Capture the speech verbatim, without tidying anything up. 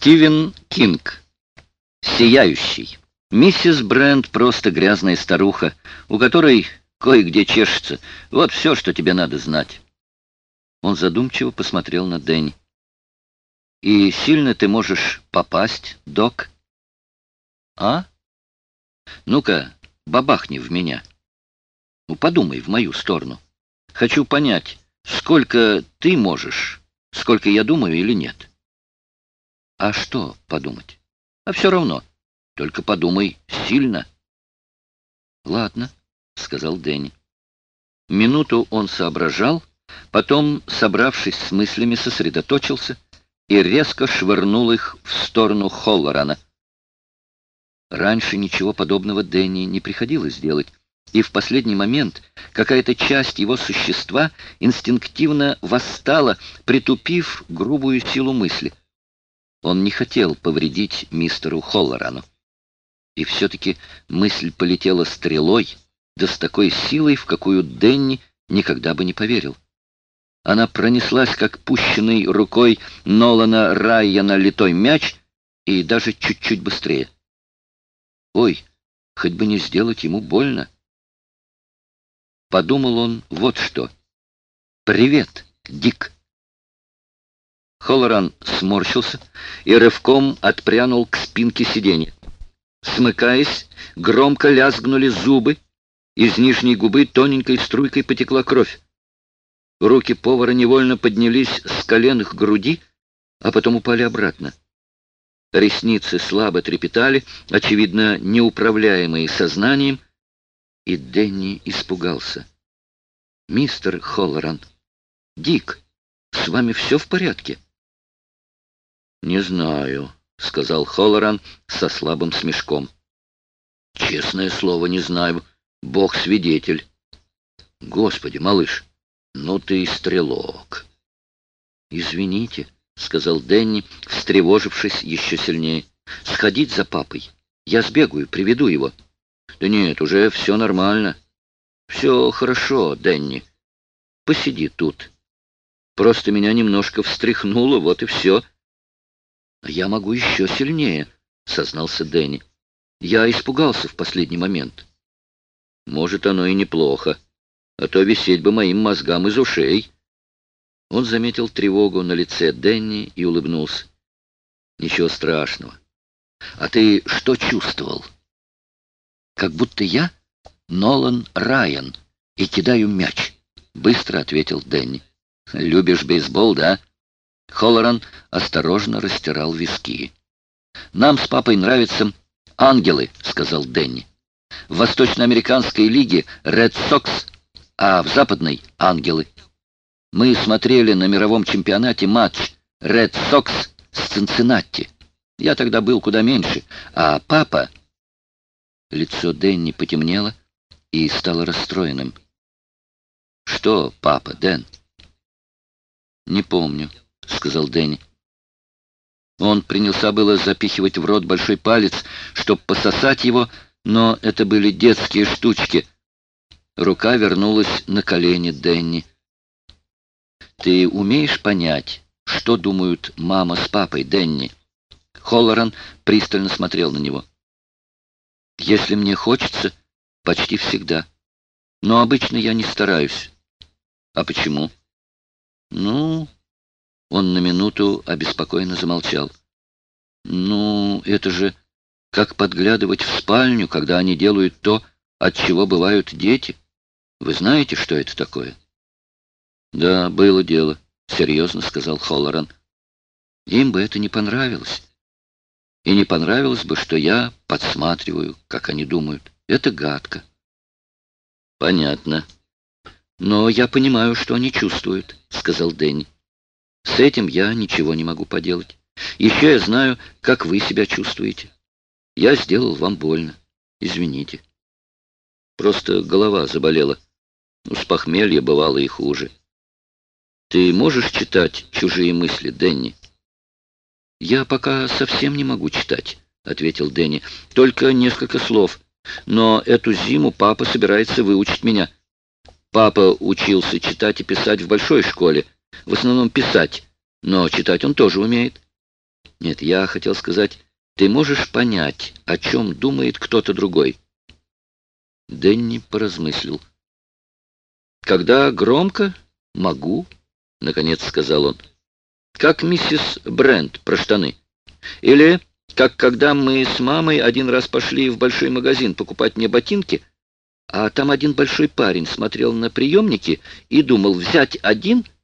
Стивен Кинг. Сияющий. Миссис Брент просто грязная старуха, у которой кое-где чешется. Вот все, что тебе надо знать. Он задумчиво посмотрел на Дэнни. «И сильно ты можешь попасть, док?» «А? Ну-ка, бабахни в меня. Ну, подумай в мою сторону. Хочу понять, сколько ты можешь, сколько я думаю или нет». «А что подумать? А все равно. Только подумай сильно». «Ладно», — сказал Дэнни. Минуту он соображал, потом, собравшись с мыслями, сосредоточился и резко швырнул их в сторону Холлорана. Раньше ничего подобного Дэнни не приходилось делать, и в последний момент какая-то часть его существа инстинктивно восстала, притупив грубую силу мысли. Он не хотел повредить мистеру Холлорану. И все-таки мысль полетела стрелой, да с такой силой, в какую Дэнни никогда бы не поверил. Она пронеслась, как пущенный рукой Нолана Райана литой мяч, и даже чуть-чуть быстрее. Ой, хоть бы не сделать ему больно. Подумал он вот что. «Привет, Дик!» Холлоран сморщился и рывком отпрянул к спинке сиденья. Смыкаясь, громко лязгнули зубы, из нижней губы тоненькой струйкой потекла кровь. Руки повара невольно поднялись с колен к груди, а потом упали обратно. Ресницы слабо трепетали, очевидно, неуправляемые сознанием, и Дэнни испугался. «Мистер Холлоран, Дик, с вами все в порядке?» «Не знаю», — сказал Холлоран со слабым смешком. «Честное слово, не знаю. Бог свидетель». «Господи, малыш, ну ты и стрелок». «Извините», — сказал Дэнни, встревожившись еще сильнее. «Сходить за папой. Я сбегаю, приведу его». «Да нет, уже все нормально». «Все хорошо, Дэнни. Посиди тут. Просто меня немножко встряхнуло, вот и все». «Я могу еще сильнее», — сознался Дэнни. «Я испугался в последний момент». «Может, оно и неплохо, а то висеть бы моим мозгам из ушей». Он заметил тревогу на лице Дэнни и улыбнулся. «Ничего страшного. А ты что чувствовал?» «Как будто я Нолан Райан и кидаю мяч», — быстро ответил Дэнни. «Любишь бейсбол, да?» Холлоран осторожно растирал виски. «Нам с папой нравятся ангелы», — сказал Дэнни. «В Восточноамериканской лиге Ред Сокс, а в западной — ангелы. Мы смотрели на мировом чемпионате матч Ред Сокс с Цинциннати. Я тогда был куда меньше, а папа...» Лицо Дэнни потемнело и стало расстроенным. «Что, папа, Дэн?» «Не помню», — сказал Дэнни. Он принялся было запихивать в рот большой палец, чтобы пососать его, но это были детские штучки. Рука вернулась на колени Дэнни. «Ты умеешь понять, что думают мама с папой, Дэнни?» Холлоран пристально смотрел на него. «Если мне хочется, почти всегда. Но обычно я не стараюсь». «А почему?» «Ну...» Он на минуту обеспокоенно замолчал. «Ну, это же как подглядывать в спальню, когда они делают то, от чего бывают дети. Вы знаете, что это такое?» «Да, было дело», — серьезно сказал Холлоран. «Им бы это не понравилось. И не понравилось бы, что я подсматриваю, как они думают. Это гадко». «Понятно. Но я понимаю, что они чувствуют», — сказал Дэнни. «С этим я ничего не могу поделать. Еще я знаю, как вы себя чувствуете. Я сделал вам больно. Извините. Просто голова заболела. Ну, с похмелья бывало и хуже. Ты можешь читать чужие мысли, Дэнни?» «Я пока совсем не могу читать», — ответил Дэнни. «Только несколько слов. Но эту зиму папа собирается выучить меня. Папа учился читать и писать в большой школе. В основном писать, но читать он тоже умеет». Нет, я хотел сказать, ты можешь понять, о чем думает кто-то другой. Дэнни поразмыслил. Когда громко, могу, наконец сказал он. Как миссис Брент про штаны. Или как когда мы с мамой один раз пошли в большой магазин покупать мне ботинки, а там один большой парень смотрел на приемники и думал взять один